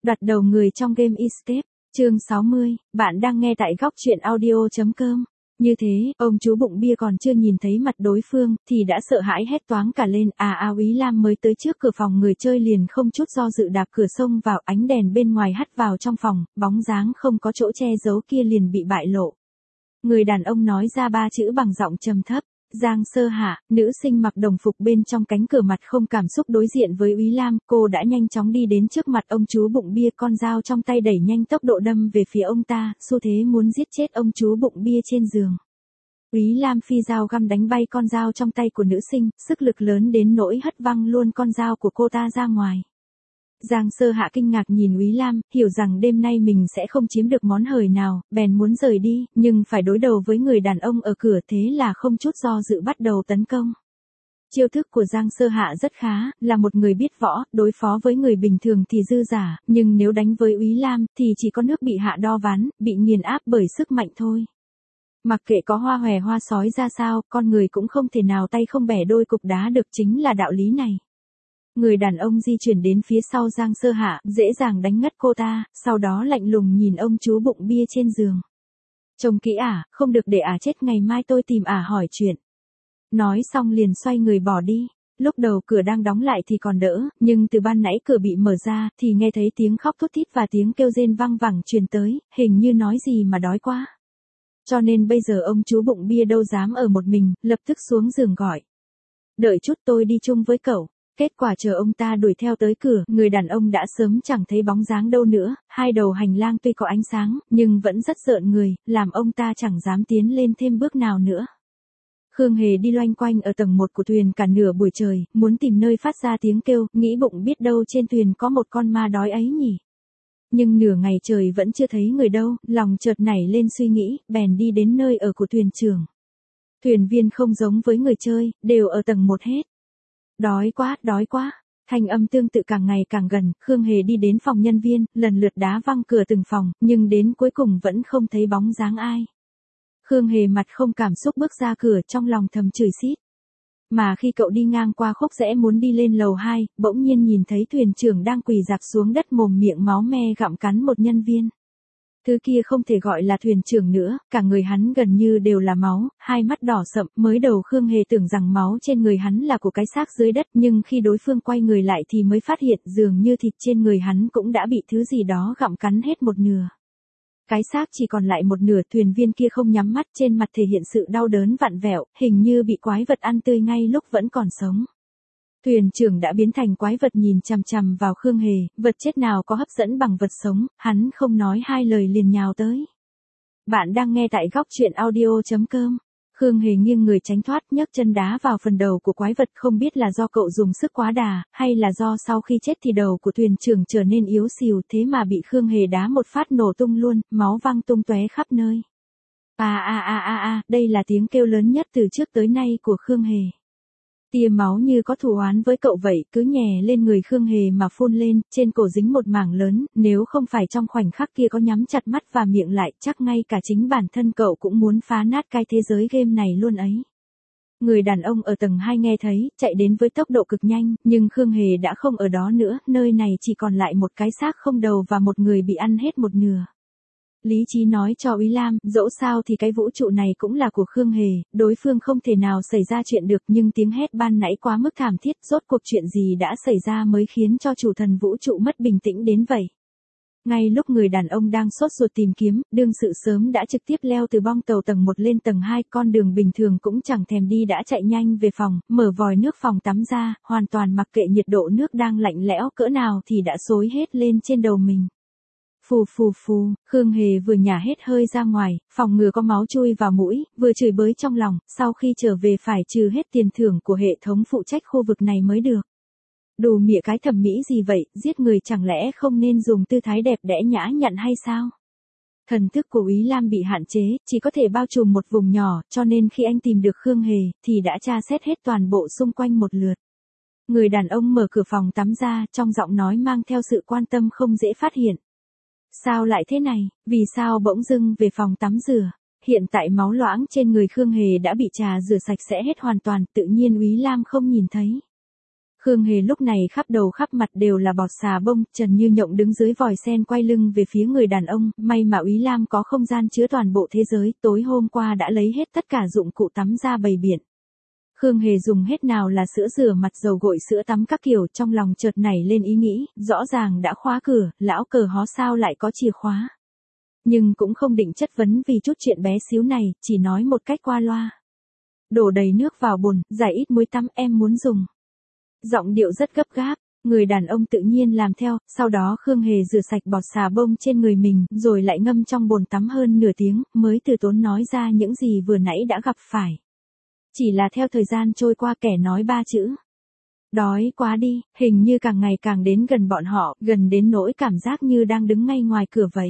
Đoạt đầu người trong game Escape, chương 60, bạn đang nghe tại góc truyện audio.com. Như thế, ông chú bụng bia còn chưa nhìn thấy mặt đối phương, thì đã sợ hãi hét toáng cả lên. Úy Lam mới tới trước cửa phòng người chơi liền không chút do dự đạp cửa xông vào, ánh đèn bên ngoài hắt vào trong phòng, bóng dáng không có chỗ che giấu kia liền bị bại lộ. Người đàn ông nói ra 3 chữ bằng giọng trầm thấp. Giang Sơ Hạ, nữ sinh mặc đồng phục bên trong cánh cửa mặt không cảm xúc đối diện với Úy Lam, cô đã nhanh chóng đi đến trước mặt ông chú bụng bia, con dao trong tay đẩy nhanh tốc độ đâm về phía ông ta, xu thế muốn giết chết ông chú bụng bia trên giường. Úy Lam phi dao găm đánh bay con dao trong tay của nữ sinh, sức lực lớn đến nỗi hất văng luôn con dao của cô ta ra ngoài. Giang Sơ Hạ kinh ngạc nhìn Úy Lam, hiểu rằng đêm nay mình sẽ không chiếm được món hời nào, bèn muốn rời đi, nhưng phải đối đầu với người đàn ông ở cửa, thế là không chút do dự bắt đầu tấn công. Chiêu thức của Giang Sơ Hạ rất khá, là một người biết võ, đối phó với người bình thường thì dư giả, nhưng nếu đánh với Úy Lam thì chỉ có nước bị hạ đo ván, bị nghiền áp bởi sức mạnh thôi. Mặc kệ có hoa hòe hoa sói ra sao, con người cũng không thể nào tay không bẻ đôi cục đá được, chính là đạo lý này. Người đàn ông di chuyển đến phía sau Giang Sơ Hạ, dễ dàng đánh ngất cô ta, sau đó lạnh lùng nhìn ông chú bụng bia trên giường. Trông kỹ không được để chết, ngày mai tôi tìm hỏi chuyện. Nói xong liền xoay người bỏ đi. Lúc đầu cửa đang đóng lại thì còn đỡ, nhưng từ ban nãy cửa bị mở ra thì nghe thấy tiếng khóc thút thít và tiếng kêu rên văng vẳng truyền tới, hình như nói gì mà đói quá. Cho nên bây giờ ông chú bụng bia đâu dám ở một mình, lập tức xuống giường gọi. Đợi chút, tôi đi chung với cậu. Kết quả chờ ông ta đuổi theo tới cửa, người đàn ông đã sớm chẳng thấy bóng dáng đâu nữa, hai đầu hành lang tuy có ánh sáng, nhưng vẫn rất rợn người, làm ông ta chẳng dám tiến lên thêm bước nào nữa. Khương Hề đi loanh quanh ở tầng 1 của thuyền cả nửa buổi trời, muốn tìm nơi phát ra tiếng kêu, nghĩ bụng biết đâu trên thuyền có một con ma đói ấy nhỉ. Nhưng nửa ngày trời vẫn chưa thấy người đâu, lòng chợt nảy lên suy nghĩ, bèn đi đến nơi ở của thuyền trưởng. Thuyền viên không giống với người chơi, đều ở tầng 1 hết. Đói quá, thanh âm tương tự càng ngày càng gần, Khương Hề đi đến phòng nhân viên, lần lượt đá văng cửa từng phòng, nhưng đến cuối cùng vẫn không thấy bóng dáng ai. Khương Hề mặt không cảm xúc bước ra cửa, trong lòng thầm chửi xít. Mà khi cậu đi ngang qua khúc rẽ muốn đi lên lầu 2, bỗng nhiên nhìn thấy thuyền trưởng đang quỳ rạp xuống đất, mồm miệng máu me gặm cắn một nhân viên. Thứ kia không thể gọi là thuyền trưởng nữa, cả người hắn gần như đều là máu, hai mắt đỏ sậm. Mới đầu Khương Hề tưởng rằng máu trên người hắn là của cái xác dưới đất, nhưng khi đối phương quay người lại thì mới phát hiện dường như thịt trên người hắn cũng đã bị thứ gì đó gặm cắn hết một nửa. Cái xác chỉ còn lại một nửa, thuyền viên kia không nhắm mắt, trên mặt thể hiện sự đau đớn vặn vẹo, hình như bị quái vật ăn tươi ngay lúc vẫn còn sống. Thuyền trưởng đã biến thành quái vật nhìn chằm chằm vào Khương Hề, vật chết nào có hấp dẫn bằng vật sống, hắn không nói hai lời liền nhào tới. Bạn đang nghe tại góc truyện audio.com. Khương Hề nghiêng người tránh thoát, nhấc chân đá vào phần đầu của quái vật, không biết là do cậu dùng sức quá đà, hay là do sau khi chết thì đầu của thuyền trưởng trở nên yếu xìu, thế mà bị Khương Hề đá một phát nổ tung luôn, máu văng tung tóe khắp nơi. Đây là tiếng kêu lớn nhất từ trước tới nay của Khương Hề. Tia máu như có thù oán với cậu vậy, cứ nhè lên người Khương Hề mà phun lên, trên cổ dính một mảng lớn, nếu không phải trong khoảnh khắc kia có nhắm chặt mắt và miệng lại, chắc ngay cả chính bản thân cậu cũng muốn phá nát cái thế giới game này luôn ấy. Người đàn ông ở tầng 2 nghe thấy, chạy đến với tốc độ cực nhanh, nhưng Khương Hề đã không ở đó nữa, nơi này chỉ còn lại một cái xác không đầu và một người bị ăn hết một nửa. Lý trí nói cho Úy Lam, dẫu sao thì cái vũ trụ này cũng là của Khương Hề, đối phương không thể nào xảy ra chuyện được, nhưng tiếng hét ban nãy quá mức thảm thiết, rốt cuộc chuyện gì đã xảy ra mới khiến cho chủ thần vũ trụ mất bình tĩnh đến vậy. Ngay lúc người đàn ông đang sốt ruột tìm kiếm, đương sự sớm đã trực tiếp leo từ bong tàu tầng 1 lên tầng 2, con đường bình thường cũng chẳng thèm đi đã chạy nhanh về phòng, mở vòi nước phòng tắm ra, hoàn toàn mặc kệ nhiệt độ nước đang lạnh lẽo cỡ nào thì đã xối hết lên trên đầu mình. Phù, Khương Hề vừa nhả hết hơi ra ngoài, phòng ngừa có máu chui vào mũi, vừa chửi bới trong lòng, sau khi trở về phải trừ hết tiền thưởng của hệ thống phụ trách khu vực này mới được. Đồ mịa cái thẩm mỹ gì vậy, giết người chẳng lẽ không nên dùng tư thái đẹp đẽ nhã nhặn hay sao? Thần thức của Úy Lam bị hạn chế, chỉ có thể bao trùm một vùng nhỏ, cho nên khi anh tìm được Khương Hề, thì đã tra xét hết toàn bộ xung quanh một lượt. Người đàn ông mở cửa phòng tắm ra, trong giọng nói mang theo sự quan tâm không dễ phát hiện. Sao lại thế này, vì sao bỗng dưng về phòng tắm rửa? Hiện tại máu loãng trên người Khương Hề đã bị trà rửa sạch sẽ hết hoàn toàn, tự nhiên Úy Lam không nhìn thấy. Khương Hề lúc này khắp đầu khắp mặt đều là bọt xà bông, Trần Như Nhộng đứng dưới vòi sen quay lưng về phía người đàn ông, may mà Úy Lam có không gian chứa toàn bộ thế giới, tối hôm qua đã lấy hết tất cả dụng cụ tắm ra bày biện. Khương Hề dùng hết nào là sữa rửa mặt, dầu gội, sữa tắm các kiểu, trong lòng chợt nảy lên ý nghĩ, rõ ràng đã khóa cửa, lão cờ hó sao lại có chìa khóa. Nhưng cũng không định chất vấn vì chút chuyện bé xíu này, chỉ nói một cách qua loa. Đổ đầy nước vào bồn, giải ít muối tắm, em muốn dùng. Giọng điệu rất gấp gáp, người đàn ông tự nhiên làm theo, sau đó Khương Hề rửa sạch bọt xà bông trên người mình, rồi lại ngâm trong bồn tắm hơn nửa tiếng, mới từ tốn nói ra những gì vừa nãy đã gặp phải. Chỉ là theo thời gian trôi qua kẻ nói 3 chữ. Đói quá đi, hình như càng ngày càng đến gần bọn họ, gần đến nỗi cảm giác như đang đứng ngay ngoài cửa vậy.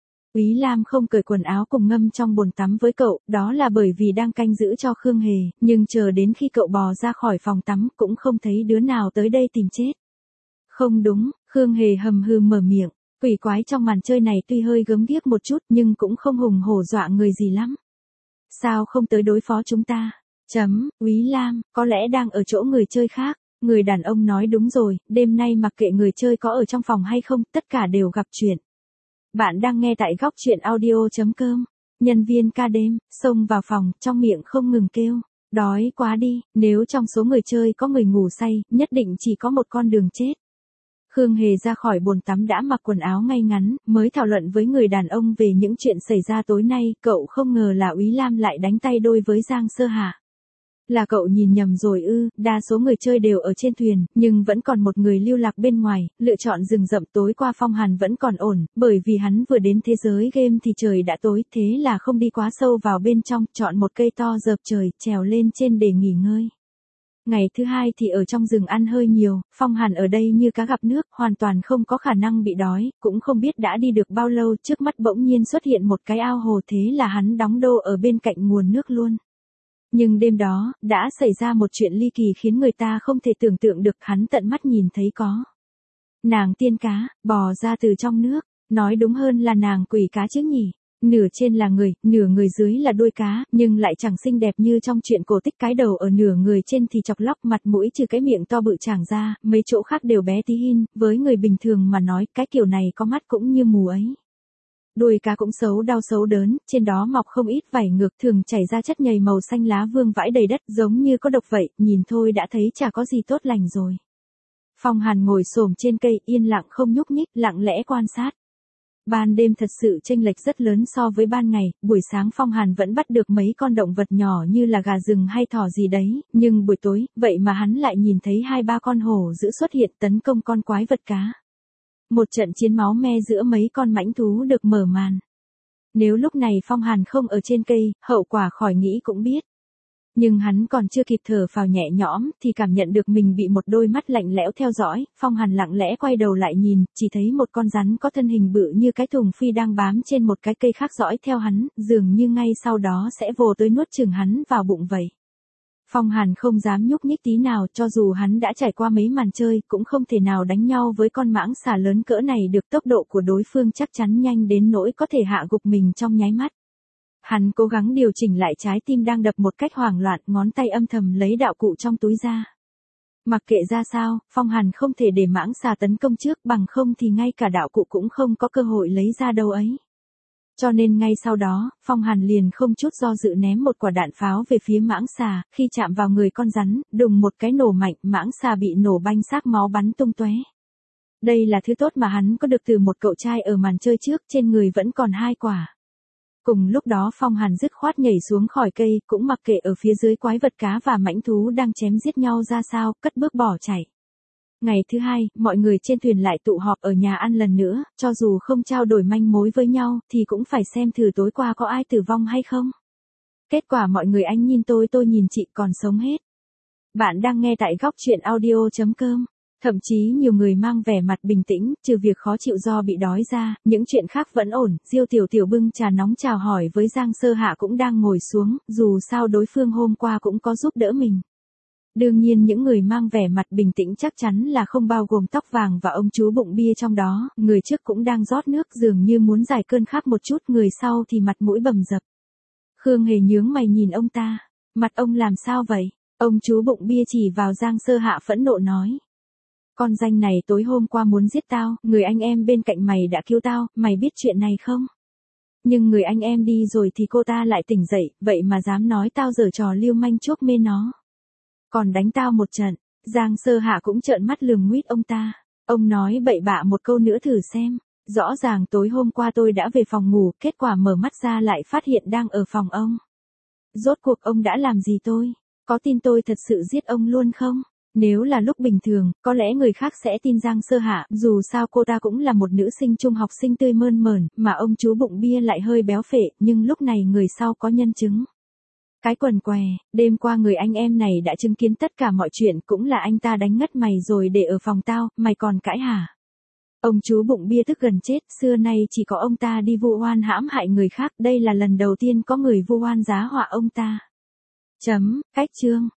Úy Lam không cởi quần áo cùng ngâm trong bồn tắm với cậu, đó là bởi vì đang canh giữ cho Khương Hề, nhưng chờ đến khi cậu bò ra khỏi phòng tắm cũng không thấy đứa nào tới đây tìm chết. Không đúng, Khương Hề hầm hừ mở miệng, quỷ quái trong màn chơi này tuy hơi gớm ghiếc một chút nhưng cũng không hùng hổ dọa người gì lắm. Sao không tới đối phó chúng ta? Úy Lam, có lẽ đang ở chỗ người chơi khác. Người đàn ông nói đúng rồi, đêm nay mặc kệ người chơi có ở trong phòng hay không, tất cả đều gặp chuyện. Bạn đang nghe tại góc truyện audio.com. Nhân viên ca đêm, xông vào phòng, trong miệng không ngừng kêu. Đói quá đi, nếu trong số người chơi có người ngủ say, nhất định chỉ có một con đường chết. Khương Hề ra khỏi bồn tắm đã mặc quần áo ngay ngắn, mới thảo luận với người đàn ông về những chuyện xảy ra tối nay, cậu không ngờ là Úy Lam lại đánh tay đôi với Giang Sơ Hạ. Là cậu nhìn nhầm rồi ư, đa số người chơi đều ở trên thuyền, nhưng vẫn còn một người lưu lạc bên ngoài, lựa chọn rừng rậm tối qua. Phong Hàn vẫn còn ổn, bởi vì hắn vừa đến thế giới game thì trời đã tối, thế là không đi quá sâu vào bên trong, chọn một cây to dợp trời, trèo lên trên để nghỉ ngơi. Ngày thứ hai thì ở trong rừng ăn hơi nhiều, Phong Hàn ở đây như cá gặp nước, hoàn toàn không có khả năng bị đói, cũng không biết đã đi được bao lâu, trước mắt bỗng nhiên xuất hiện một cái ao hồ, thế là hắn đóng đô ở bên cạnh nguồn nước luôn. Nhưng đêm đó, đã xảy ra một chuyện ly kỳ khiến người ta không thể tưởng tượng được, hắn tận mắt nhìn thấy có nàng tiên cá, bò ra từ trong nước, nói đúng hơn là nàng quỷ cá chứ nhỉ. Nửa trên là người, nửa người dưới là đuôi cá, nhưng lại chẳng xinh đẹp như trong chuyện cổ tích, cái đầu ở nửa người trên thì chọc lóc, mặt mũi trừ cái miệng to bự tràng ra, mấy chỗ khác đều bé tí hin, với người bình thường mà nói, cái kiểu này có mắt cũng như mù ấy. Đuôi cá cũng xấu đau xấu đớn, trên đó mọc không ít vảy ngược, thường chảy ra chất nhầy màu xanh lá vương vãi đầy đất, giống như có độc vậy, nhìn thôi đã thấy chả có gì tốt lành rồi. Phong Hàn ngồi xổm trên cây, yên lặng không nhúc nhích, lặng lẽ quan sát. Ban đêm thật sự chênh lệch rất lớn so với ban ngày, buổi sáng Phong Hàn vẫn bắt được mấy con động vật nhỏ như là gà rừng hay thỏ gì đấy, nhưng buổi tối, vậy mà hắn lại nhìn thấy 2-3 con hổ dữ xuất hiện tấn công con quái vật cá. Một trận chiến máu me giữa mấy con mãnh thú được mở màn. Nếu lúc này Phong Hàn không ở trên cây, hậu quả khỏi nghĩ cũng biết. Nhưng hắn còn chưa kịp thở phào nhẹ nhõm, thì cảm nhận được mình bị một đôi mắt lạnh lẽo theo dõi. Phong Hàn lặng lẽ quay đầu lại nhìn, chỉ thấy một con rắn có thân hình bự như cái thùng phi đang bám trên một cái cây khác dõi theo hắn, dường như ngay sau đó sẽ vồ tới nuốt chửng hắn vào bụng vậy. Phong Hàn không dám nhúc nhích tí nào, cho dù hắn đã trải qua mấy màn chơi, cũng không thể nào đánh nhau với con mãng xà lớn cỡ này được, tốc độ của đối phương chắc chắn nhanh đến nỗi có thể hạ gục mình trong nháy mắt. Hắn cố gắng điều chỉnh lại trái tim đang đập một cách hoảng loạn, ngón tay âm thầm lấy đạo cụ trong túi ra. Mặc kệ ra sao, Phong Hàn không thể để mãng xà tấn công trước, bằng không thì ngay cả đạo cụ cũng không có cơ hội lấy ra đâu ấy. Cho nên ngay sau đó, Phong Hàn liền không chút do dự ném một quả đạn pháo về phía mãng xà, khi chạm vào người con rắn, đùng một cái nổ mạnh, mãng xà bị nổ banh xác máu bắn tung tóe. Đây là thứ tốt mà hắn có được từ một cậu trai ở màn chơi trước, trên người vẫn còn 2 quả. Cùng lúc đó Phong Hàn dứt khoát nhảy xuống khỏi cây, cũng mặc kệ ở phía dưới quái vật cá và mãnh thú đang chém giết nhau ra sao, cất bước bỏ chạy. Ngày thứ hai, mọi người trên thuyền lại tụ họp ở nhà ăn lần nữa, cho dù không trao đổi manh mối với nhau, thì cũng phải xem thử tối qua có ai tử vong hay không. Kết quả mọi người anh nhìn tôi nhìn chị còn sống hết. Bạn đang nghe tại góc truyện audio.com. Thậm chí nhiều người mang vẻ mặt bình tĩnh, trừ việc khó chịu do bị đói ra, những chuyện khác vẫn ổn. Diêu Tiểu Tiểu bưng trà nóng chào hỏi với Giang Sơ Hạ cũng đang ngồi xuống, dù sao đối phương hôm qua cũng có giúp đỡ mình. Đương nhiên những người mang vẻ mặt bình tĩnh chắc chắn là không bao gồm Tóc Vàng và ông chú bụng bia trong đó, người trước cũng đang rót nước dường như muốn giải cơn khát một chút, người sau thì mặt mũi bầm dập. Khương Hề nhướng mày nhìn ông ta, mặt ông làm sao vậy? Ông chú bụng bia chỉ vào Giang Sơ Hạ phẫn nộ nói. Con danh này tối hôm qua muốn giết tao, người anh em bên cạnh mày đã cứu tao, mày biết chuyện này không? Nhưng người anh em đi rồi thì cô ta lại tỉnh dậy, vậy mà dám nói tao giở trò lưu manh chuốc mê nó. Còn đánh tao một trận, Giang Sơ Hạ cũng trợn mắt lườm nguýt ông ta. Ông nói bậy bạ một câu nữa thử xem. Rõ ràng tối hôm qua tôi đã về phòng ngủ, kết quả mở mắt ra lại phát hiện đang ở phòng ông. Rốt cuộc ông đã làm gì tôi? Có tin tôi thật sự giết ông luôn không? Nếu là lúc bình thường, có lẽ người khác sẽ tin Giang Sơ Hạ, dù sao cô ta cũng là một nữ sinh trung học sinh tươi mơn mởn, mà ông chú bụng bia lại hơi béo phệ, nhưng lúc này người sau có nhân chứng. Cái quần què, đêm qua người anh em này đã chứng kiến tất cả mọi chuyện, cũng là anh ta đánh ngất mày rồi để ở phòng tao, mày còn cãi hả? Ông chú bụng bia tức gần chết, xưa nay chỉ có ông ta đi vu oan hãm hại người khác, đây là lần đầu tiên có người vu oan giá họa ông ta. Cách chương